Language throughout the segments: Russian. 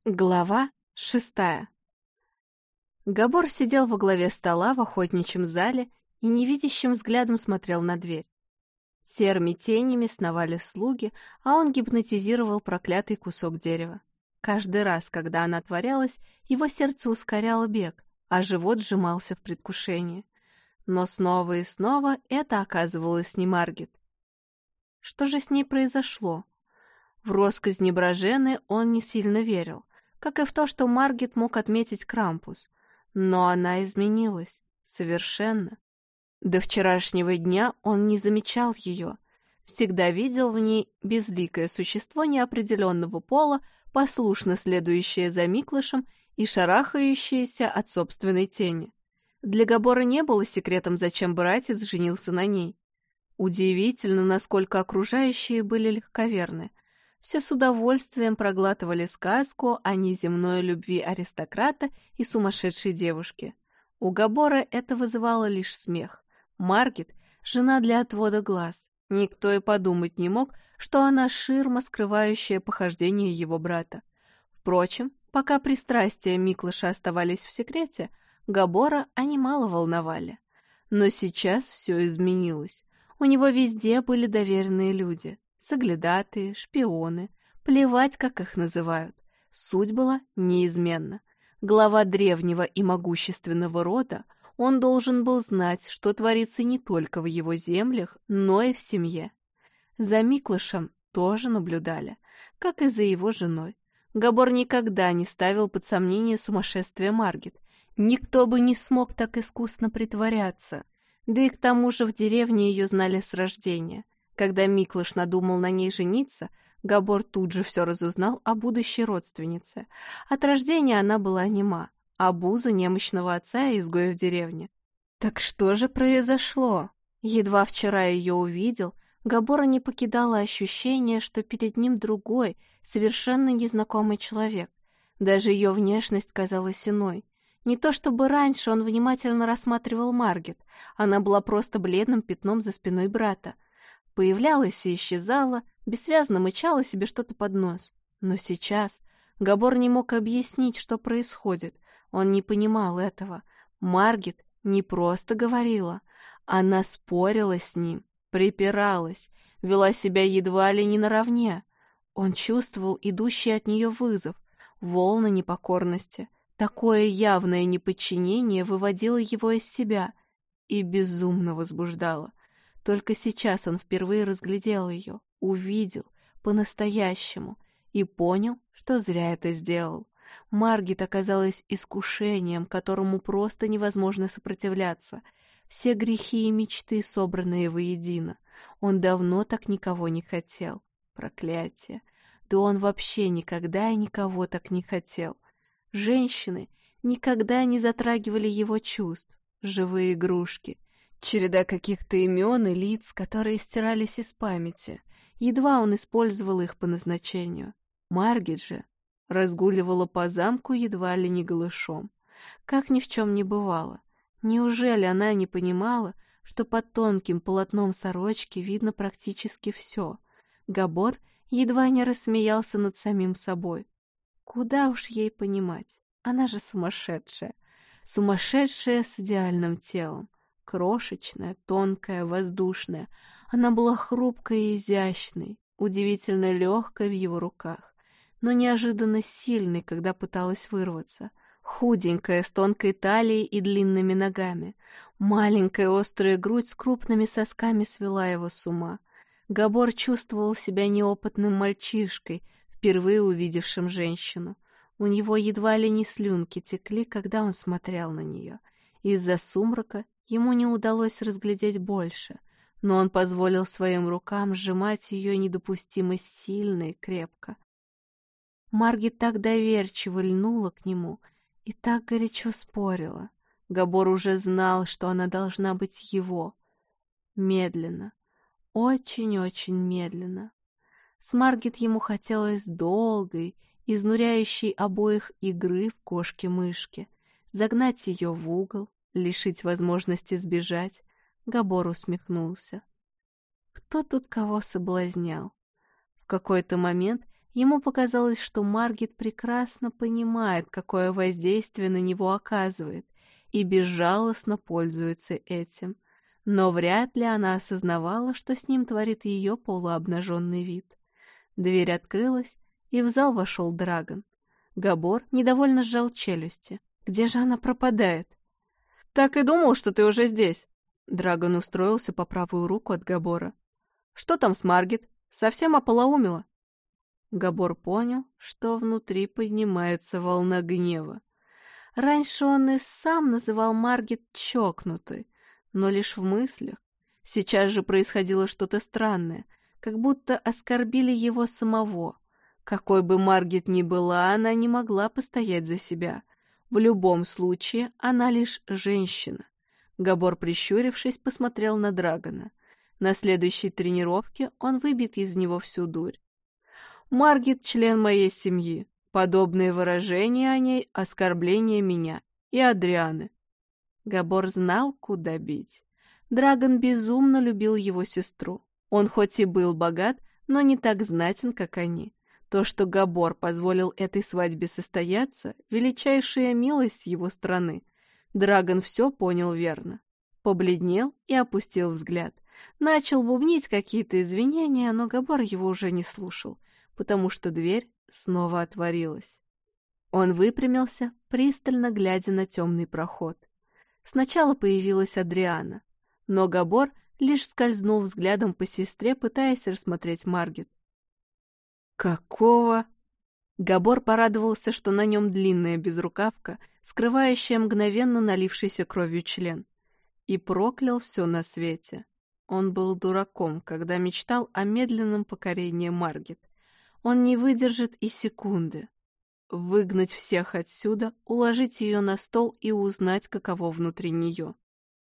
Глава 6. Габор сидел во главе стола в охотничьем зале и невидящим взглядом смотрел на дверь. Серыми тенями сновали слуги, а он гипнотизировал проклятый кусок дерева. Каждый раз, когда она отворялась, его сердце ускоряло бег, а живот сжимался в предвкушении. Но снова и снова это оказывалось не Маргит. Что же с ней произошло? В россказни Бражены он не сильно верил, как и в то, что Маргит мог отметить Крампус. Но она изменилась. Совершенно. До вчерашнего дня он не замечал ее. Всегда видел в ней безликое существо неопределенного пола, послушно следующее за Миклышем и шарахающееся от собственной тени. Для Габора не было секретом, зачем братец женился на ней. Удивительно, насколько окружающие были легковерны. Все с удовольствием проглатывали сказку о неземной любви аристократа и сумасшедшей девушки. У Габора это вызывало лишь смех. Маргит — жена для отвода глаз. Никто и подумать не мог, что она ширма, скрывающая похождения его брата. Впрочем, пока пристрастия Миклыша оставались в секрете, Габора они мало волновали. Но сейчас все изменилось. У него везде были доверенные люди. Соглядатые, шпионы, плевать, как их называют. Суть была неизменна. Глава древнего и могущественного рода, он должен был знать, что творится не только в его землях, но и в семье. За Миклышем тоже наблюдали, как и за его женой. Габор никогда не ставил под сомнение сумасшествие Маргит. Никто бы не смог так искусно притворяться. Да и к тому же в деревне ее знали с рождения. Когда Миклыш надумал на ней жениться, Габор тут же все разузнал о будущей родственнице. От рождения она была нема, обуза немощного отца и изгоя в деревне. Так что же произошло? Едва вчера ее увидел, Габора не покидало ощущение, что перед ним другой, совершенно незнакомый человек. Даже ее внешность казалась иной. Не то чтобы раньше он внимательно рассматривал Маргит, она была просто бледным пятном за спиной брата. Появлялась и исчезала, бессвязно мычала себе что-то под нос. Но сейчас Габор не мог объяснить, что происходит. Он не понимал этого. Маргит не просто говорила. Она спорила с ним, припиралась, вела себя едва ли не наравне. Он чувствовал идущий от нее вызов, волны непокорности. Такое явное неподчинение выводило его из себя и безумно возбуждало. Только сейчас он впервые разглядел ее, увидел, по-настоящему, и понял, что зря это сделал. Маргит оказалась искушением, которому просто невозможно сопротивляться. Все грехи и мечты, собранные воедино. Он давно так никого не хотел. Проклятие! Да он вообще никогда и никого так не хотел. Женщины никогда не затрагивали его чувств. Живые игрушки. Череда каких-то имен и лиц, которые стирались из памяти. Едва он использовал их по назначению. Маргит же разгуливала по замку едва ли не голышом. Как ни в чем не бывало. Неужели она не понимала, что под тонким полотном сорочки видно практически все? Габор едва не рассмеялся над самим собой. Куда уж ей понимать? Она же сумасшедшая. Сумасшедшая с идеальным телом. Крошечная, тонкая, воздушная. Она была хрупкой и изящной, удивительно легкой в его руках, но неожиданно сильной, когда пыталась вырваться. Худенькая, с тонкой талией и длинными ногами. Маленькая острая грудь с крупными сосками свела его с ума. Габор чувствовал себя неопытным мальчишкой, впервые увидевшим женщину. У него едва ли не слюнки текли, когда он смотрел на нее. Из-за сумрака ему не удалось разглядеть больше, но он позволил своим рукам сжимать ее недопустимо сильно и крепко. Маргит так доверчиво льнула к нему и так горячо спорила. Габор уже знал, что она должна быть его. Медленно, очень-очень медленно. С Маргит ему хотелось долгой, изнуряющей обоих игры в кошки-мышки, загнать ее в угол, лишить возможности сбежать. Габор усмехнулся. Кто тут кого соблазнял? В какой-то момент Ему показалось, что Маргит прекрасно понимает, какое воздействие на него оказывает, и безжалостно пользуется этим. Но вряд ли она осознавала, что с ним творит ее полуобнаженный вид. Дверь открылась, и в зал вошел Драгон. Габор недовольно сжал челюсти. Где же она пропадает? «Так и думал, что ты уже здесь!» Драгон устроился по правую руку от Габора. «Что там с Маргит? Совсем ополоумела?» Габор понял, что внутри поднимается волна гнева. Раньше он и сам называл Маргит чокнутой, но лишь в мыслях. Сейчас же происходило что-то странное, как будто оскорбили его самого. Какой бы Маргит ни была, она не могла постоять за себя. В любом случае, она лишь женщина. Габор, прищурившись, посмотрел на Драгона. На следующей тренировке он выбьет из него всю дурь. Маргит — член моей семьи. Подобные выражения о ней — оскорбление меня и Адрианы. Габор знал, куда бить. Драгон безумно любил его сестру. Он хоть и был богат, но не так знатен, как они. То, что Габор позволил этой свадьбе состояться, величайшая милость с его стороны. Драгон все понял верно. Побледнел и опустил взгляд. Начал бубнить какие-то извинения, но Габор его уже не слушал, потому что дверь снова отворилась. Он выпрямился, пристально глядя на темный проход. Сначала появилась Адриана, но Габор лишь скользнул взглядом по сестре, пытаясь рассмотреть Маргит. «Какого?» Габор порадовался, что на нем длинная безрукавка, скрывающая мгновенно налившийся кровью член, и проклял все на свете. Он был дураком, когда мечтал о медленном покорении Маргит. Он не выдержит и секунды. Выгнать всех отсюда, уложить ее на стол и узнать, каково внутри нее.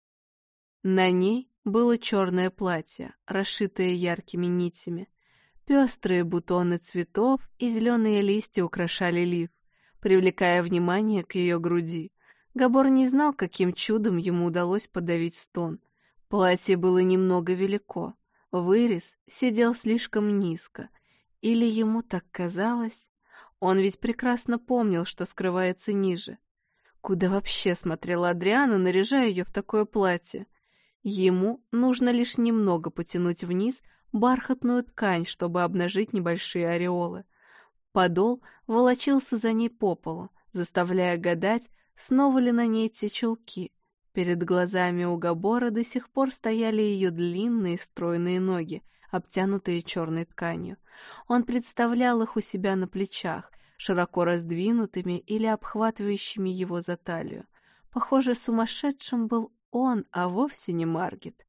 На ней было черное платье, расшитое яркими нитями. Пестрые бутоны цветов и зеленые листья украшали лиф, привлекая внимание к ее груди. Габор не знал, каким чудом ему удалось подавить стон. Платье было немного велико, вырез сидел слишком низко. Или ему так казалось? Он ведь прекрасно помнил, что скрывается ниже. Куда вообще смотрела Адриана, наряжая ее в такое платье? Ему нужно лишь немного потянуть вниз бархатную ткань, чтобы обнажить небольшие ореолы. Подол волочился за ней по полу, заставляя гадать, снова ли на ней те чулки. Перед глазами у Габора до сих пор стояли ее длинные стройные ноги, обтянутые черной тканью. Он представлял их у себя на плечах, широко раздвинутыми или обхватывающими его за талию. Похоже, сумасшедшим был он, а вовсе не Маргит.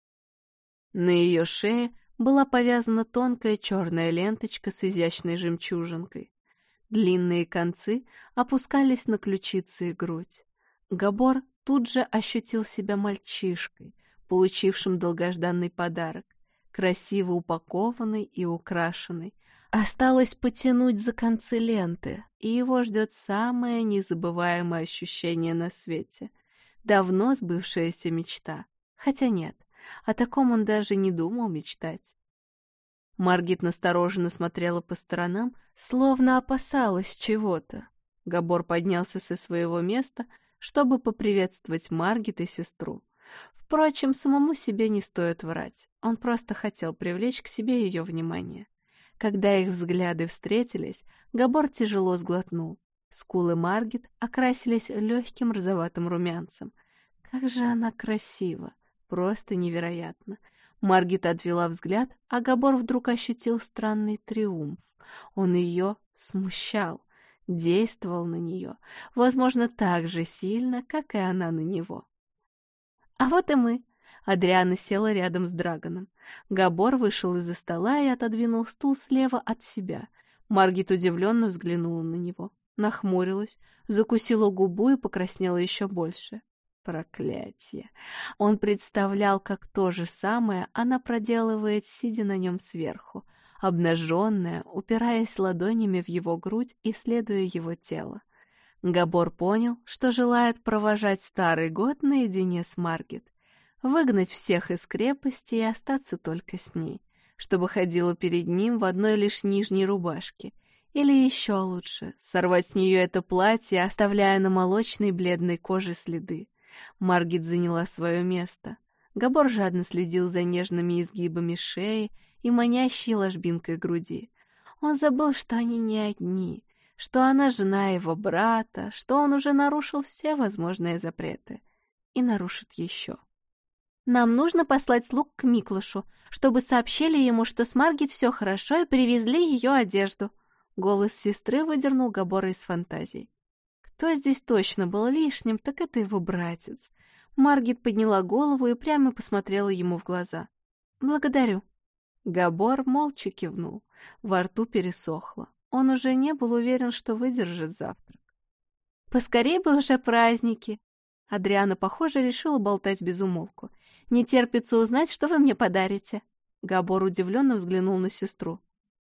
На ее шее была повязана тонкая черная ленточка с изящной жемчужинкой. Длинные концы опускались на ключицы и грудь. Габор тут же ощутил себя мальчишкой, получившим долгожданный подарок, красиво упакованный и украшенный. Осталось потянуть за концы ленты, и его ждет самое незабываемое ощущение на свете. Давно сбывшаяся мечта. Хотя нет, о таком он даже не думал мечтать. Маргит настороженно смотрела по сторонам, словно опасалась чего-то. Габор поднялся со своего места, чтобы поприветствовать Маргит и сестру. Впрочем, самому себе не стоит врать. Он просто хотел привлечь к себе ее внимание. Когда их взгляды встретились, Габор тяжело сглотнул. Скулы Маргит окрасились легким розоватым румянцем. Как же она красива! Просто невероятно! Маргит отвела взгляд, а Габор вдруг ощутил странный триумф. Он ее смущал, действовал на нее, возможно, так же сильно, как и она на него. «А вот и мы!» Адриана села рядом с Драгоном. Габор вышел из-за стола и отодвинул стул слева от себя. Маргит удивленно взглянула на него, нахмурилась, закусила губу и покраснела еще больше. Проклятие! Он представлял, как то же самое она проделывает, сидя на нем сверху, обнаженная, упираясь ладонями в его грудь, исследуя его тело. Габор понял, что желает провожать старый год наедине с Маргит, выгнать всех из крепости и остаться только с ней, чтобы ходила перед ним в одной лишь нижней рубашке, Или еще лучше, сорвать с нее это платье, оставляя на молочной бледной коже следы. Маргит заняла свое место. Габор жадно следил за нежными изгибами шеи и манящей ложбинкой груди. Он забыл, что они не одни, что она жена его брата, что он уже нарушил все возможные запреты. И нарушит еще. «Нам нужно послать слуг к Миклышу, чтобы сообщили ему, что с Маргит все хорошо и привезли ее одежду». Голос сестры выдернул Габора из фантазий. Кто здесь точно был лишним, так это его братец. Маргит подняла голову и прямо посмотрела ему в глаза. «Благодарю». Габор молча кивнул. Во рту пересохло. Он уже не был уверен, что выдержит завтрак. «Поскорей бы уже праздники!» Адриана, похоже, решила болтать без умолку. «Не терпится узнать, что вы мне подарите». Габор удивленно взглянул на сестру.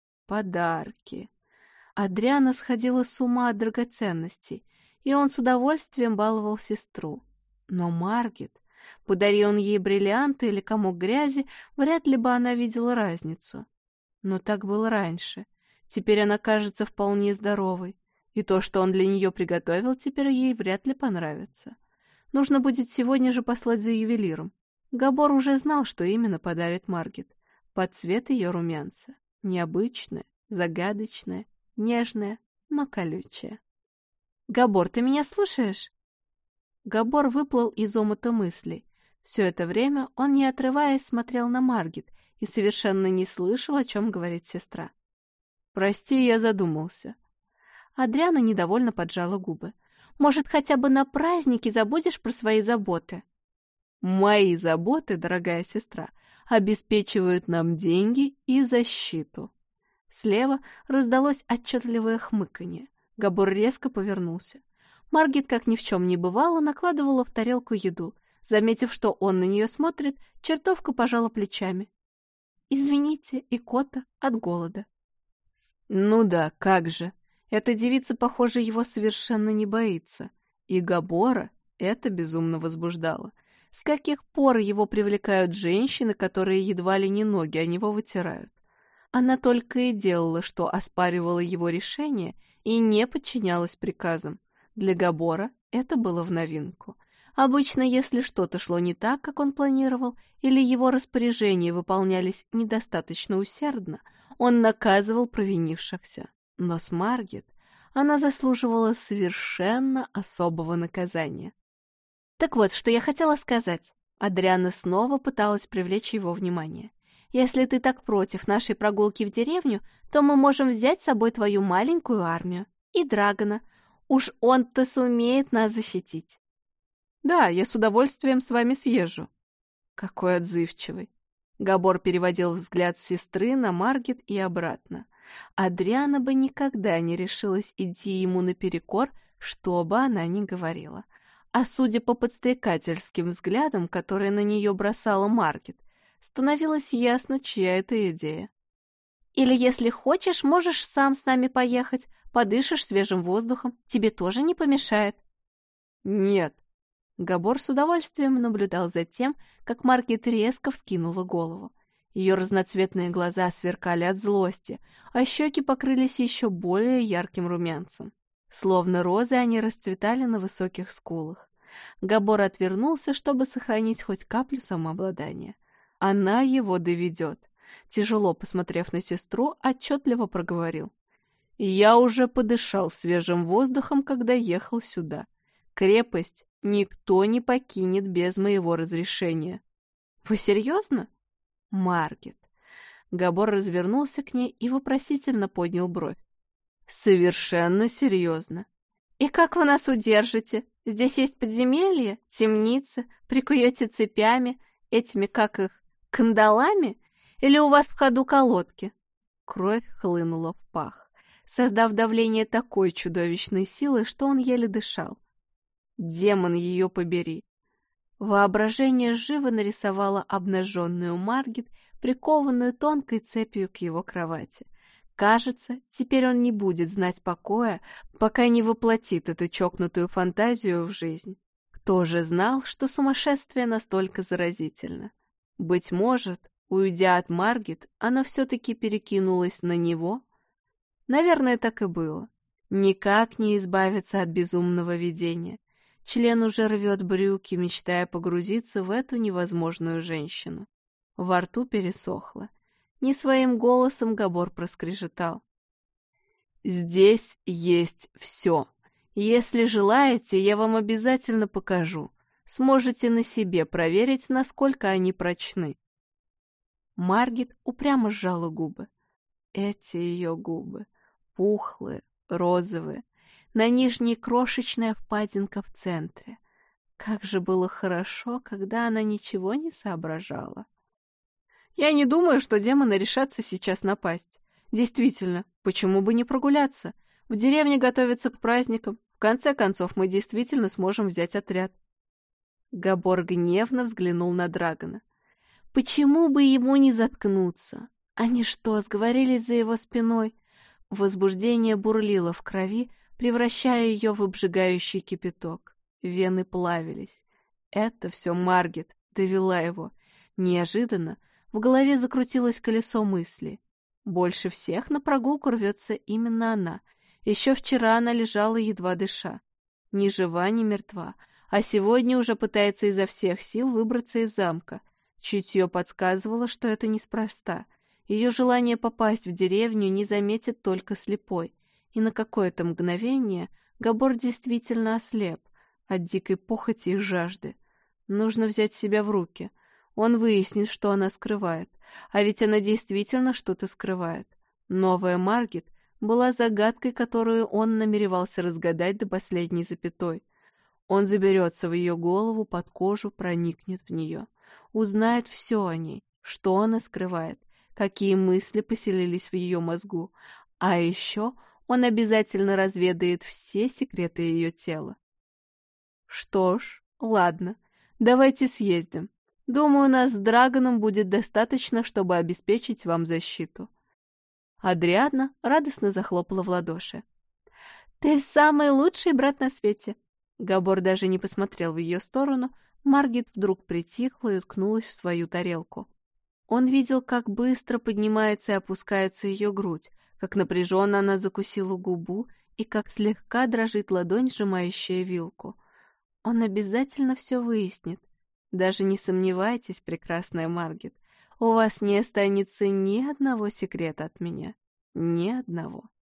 «Подарки». Адриана сходила с ума от драгоценностей, и он с удовольствием баловал сестру. Но Маргит, подари он ей бриллианты или комок грязи, вряд ли бы она видела разницу. Но так было раньше. Теперь она кажется вполне здоровой, и то, что он для нее приготовил, теперь ей вряд ли понравится. Нужно будет сегодня же послать за ювелиром. Габор уже знал, что именно подарит Маргит. Под цвет ее румянца. Необычное, загадочное, нежное, но колючее. «Габор, ты меня слушаешь?» Габор выплыл из омута мыслей. Все это время он, не отрываясь, смотрел на Маргит и совершенно не слышал, о чем говорит сестра. «Прости, я задумался». Адриана недовольно поджала губы. «Может, хотя бы на празднике забудешь про свои заботы?» «Мои заботы, дорогая сестра, обеспечивают нам деньги и защиту». Слева раздалось отчетливое хмыканье. Габор резко повернулся. Маргит, как ни в чем не бывало, накладывала в тарелку еду. Заметив, что он на нее смотрит, чертовка пожала плечами. «Извините, икота от голода». Ну да, как же. Эта девица, похоже, его совершенно не боится. И Габора это безумно возбуждало. С каких пор его привлекают женщины, которые едва ли не ноги о него вытирают? Она только и делала, что оспаривала его решение и не подчинялась приказам. Для Габора это было в новинку. Обычно, если что-то шло не так, как он планировал, или его распоряжения выполнялись недостаточно усердно, он наказывал провинившихся. Но с Маргит она заслуживала совершенно особого наказания. Так вот, что я хотела сказать. Адриана снова пыталась привлечь его внимание. Если ты так против нашей прогулки в деревню, то мы можем взять с собой твою маленькую армию. И Драгона. Уж он-то сумеет нас защитить. Да, я с удовольствием с вами съезжу. Какой отзывчивый. Габор переводил взгляд сестры на Маргит и обратно. Адриана бы никогда не решилась идти ему наперекор, что бы она ни говорила. А судя по подстрекательским взглядам, которые на нее бросала Маргит, становилось ясно, чья это идея. «Или, если хочешь, можешь сам с нами поехать, подышишь свежим воздухом, тебе тоже не помешает». «Нет». Габор с удовольствием наблюдал за тем, как Маргит резко вскинула голову. Ее разноцветные глаза сверкали от злости, а щеки покрылись еще более ярким румянцем. Словно розы они расцветали на высоких скулах. Габор отвернулся, чтобы сохранить хоть каплю самообладания. Она его доведет. Тяжело посмотрев на сестру, отчетливо проговорил. «Я уже подышал свежим воздухом, когда ехал сюда. Крепость никто не покинет без моего разрешения». «Вы серьезно?» «Маргит». Габор развернулся к ней и вопросительно поднял бровь. «Совершенно серьезно». «И как вы нас удержите? Здесь есть подземелье, темницы, прикуете цепями, этими, как их, кандалами? Или у вас в ходу колодки?» Кровь хлынула в пах, создав давление такой чудовищной силы, что он еле дышал. Демон ее побери. Воображение живо нарисовало обнаженную Маргит, прикованную тонкой цепью к его кровати. Кажется, теперь он не будет знать покоя, пока не воплотит эту чокнутую фантазию в жизнь. Кто же знал, что сумасшествие настолько заразительно? Быть может, уйдя от Маргит, оно все-таки перекинулось на него? Наверное, так и было. Никак не избавиться от безумного видения. Член уже рвет брюки, мечтая погрузиться в эту невозможную женщину. Во рту пересохло. Не своим голосом Габор проскрежетал: «Здесь есть все. Если желаете, я вам обязательно покажу. Сможете на себе проверить, насколько они прочны». Маргит упрямо сжала губы. Эти ее губы, пухлые, розовые, на нижней крошечная впадинка в центре. Как же было хорошо, когда она ничего не соображала. Я не думаю, что демоны решатся сейчас напасть. Действительно, почему бы не прогуляться? В деревне готовятся к праздникам. В конце концов, мы действительно сможем взять отряд. Габор гневно взглянул на Драгона. Почему бы ему не заткнуться? Они что, сговорились за его спиной? Возбуждение бурлило в крови, превращая ее в обжигающий кипяток. Вены плавились. Это все Маргит довела его. Неожиданно в голове закрутилось колесо мысли. Больше всех на прогулку рвется именно она. Еще вчера она лежала, едва дыша. Ни жива, ни мертва. А сегодня уже пытается изо всех сил выбраться из замка. Чутье подсказывало, что это неспроста. Ее желание попасть в деревню не заметит только слепой. И на какое-то мгновение Габор действительно ослеп от дикой похоти и жажды. Нужно взять себя в руки. Он выяснит, что она скрывает. А ведь она действительно что-то скрывает. Новая Маргит была загадкой, которую он намеревался разгадать до последней запятой. Он заберется в ее голову, под кожу, проникнет в нее. Узнает все о ней, что она скрывает, какие мысли поселились в ее мозгу. А еще он обязательно разведает все секреты ее тела. Что ж, ладно, давайте съездим. Думаю, нас с Драгоном будет достаточно, чтобы обеспечить вам защиту. Адриадна радостно захлопала в ладоши. «Ты самый лучший брат на свете!» Габор даже не посмотрел в ее сторону. Маргит вдруг притихла и уткнулась в свою тарелку. Он видел, как быстро поднимается и опускается ее грудь, как напряженно она закусила губу и как слегка дрожит ладонь, сжимающая вилку. Он обязательно все выяснит. Даже не сомневайтесь, прекрасная Маргит, у вас не останется ни одного секрета от меня. Ни одного.